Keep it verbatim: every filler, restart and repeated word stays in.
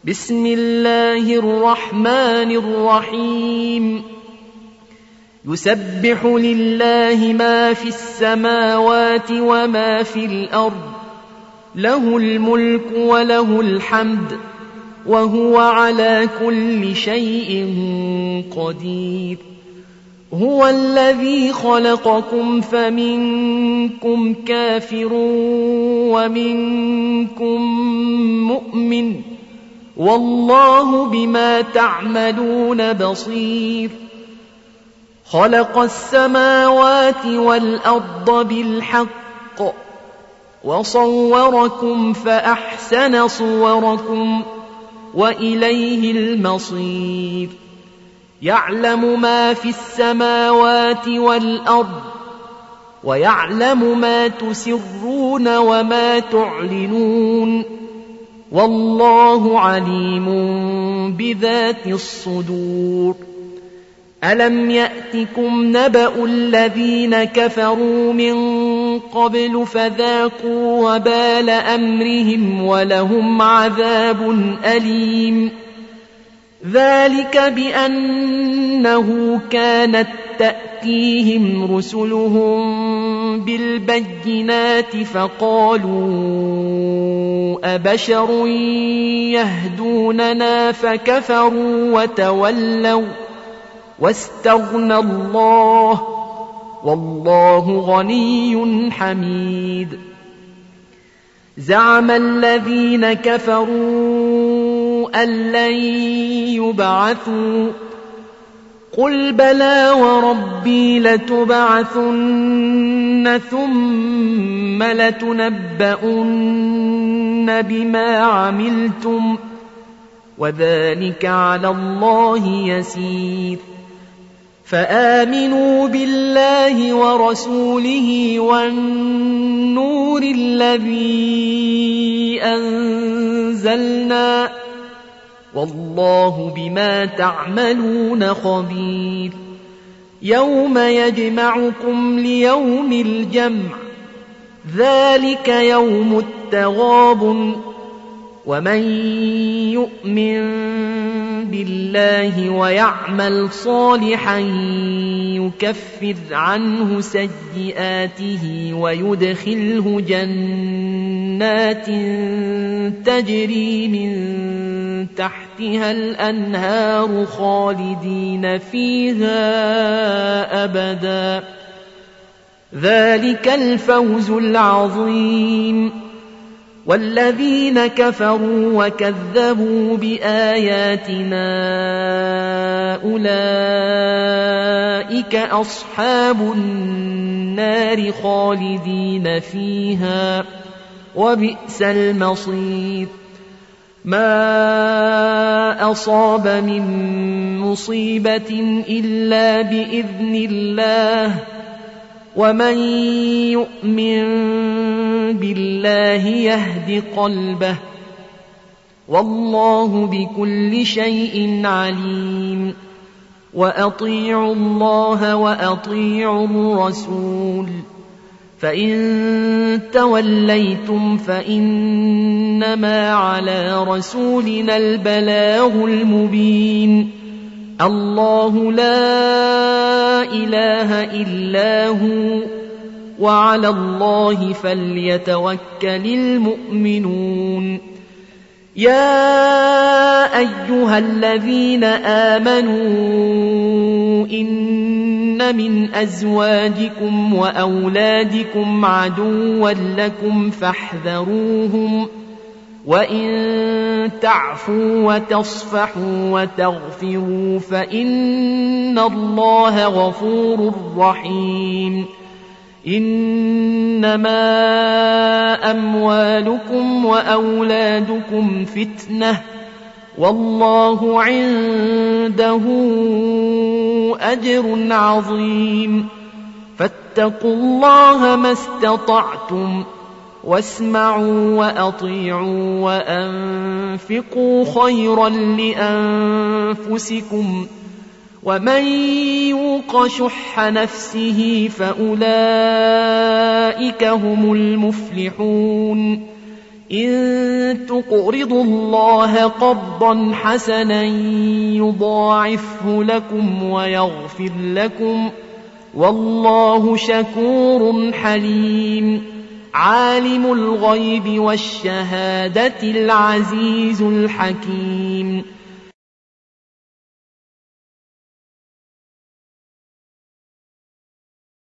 بسم الله الرحمن الرحيم يسبح لله ما في السماوات وما في الأرض له الملك وله الحمد وهو على كل شيء قدير هو الذي خلقكم فمنكم كافر ومنكم مؤمن والله بما تعملون بصير خلق السماوات والأرض بالحق وصوركم فأحسن صوركم وإليه المصير يعلم ما في السماوات والأرض ويعلم ما تسرون وما تعلنون والله عليم بذات الصدور ألم يأتكم نبأ الذين كفروا من قبل فذاقوا وبال أمرهم ولهم عذاب أليم ذلك بأنه كانت تأتيهم رسلهم بالبينات فقالوا أبشر يهدوننا فكفروا وتولوا واستغنى الله والله غني حميد زعم الذين كفروا أن لن يبعثوا قل بلى وربي لتبعثن ثم لتنبؤن بما عملتم وذلك على الله يسير فآمنوا بالله ورسوله والنور الذي أنزلنا والله بما تعملون خبير يوم يجمعكم ليوم الجمع ذلك يوم التغابن ومن يؤمن بالله ويعمل صالحا يكفر عنه سيئاته ويدخله جنات تجري من تحتها الأنهار خالدين فيها أبدا ذلك الفوز العظيم والذين كفروا وكذبوا بآياتنا أولئك أصحاب النار خالدين فيها وبئس المصير ما أصاب من مصيبة إلا بإذن الله ومن يؤمن بالله يهد قلبه والله بكل شيء عليم وأطيعوا الله وأطيعوا الرسول فإن توليتم فإنما على رسولنا البلاغ المبين الله لا إله إلا هو وعلى الله فليتوكل المؤمنون يا أيها الذين آمنوا إن من أزواجكم وأولادكم عدوا لكم فاحذروهم وإن تعفوا وتصفحوا وتغفروا فإن الله غفور رحيم إنما أموالكم وأولادكم فتنة والله عنده أجر عظيم فاتقوا الله ما استطعتم واسمعوا وأطيعوا وأنفقوا خيرا لأنفسكم ومن يوق شح نفسه فأولئك هم المفلحون إن تقرضوا الله قرضا حسنا يضاعفه لكم ويغفر لكم والله شكور حليم. عالم الغيب والشهادة العزيز الحكيم.